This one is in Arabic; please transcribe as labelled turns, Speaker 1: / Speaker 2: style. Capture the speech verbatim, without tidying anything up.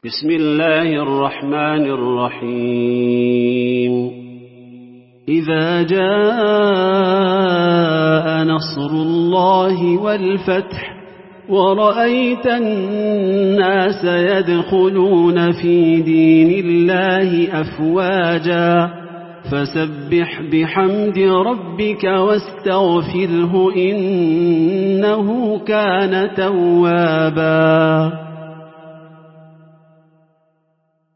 Speaker 1: بسم الله الرحمن الرحيم إذا جاء نصر الله والفتح ورأيت الناس يدخلون في دين الله أفواجا فسبح بحمد ربك واستغفره إنه كان توابا.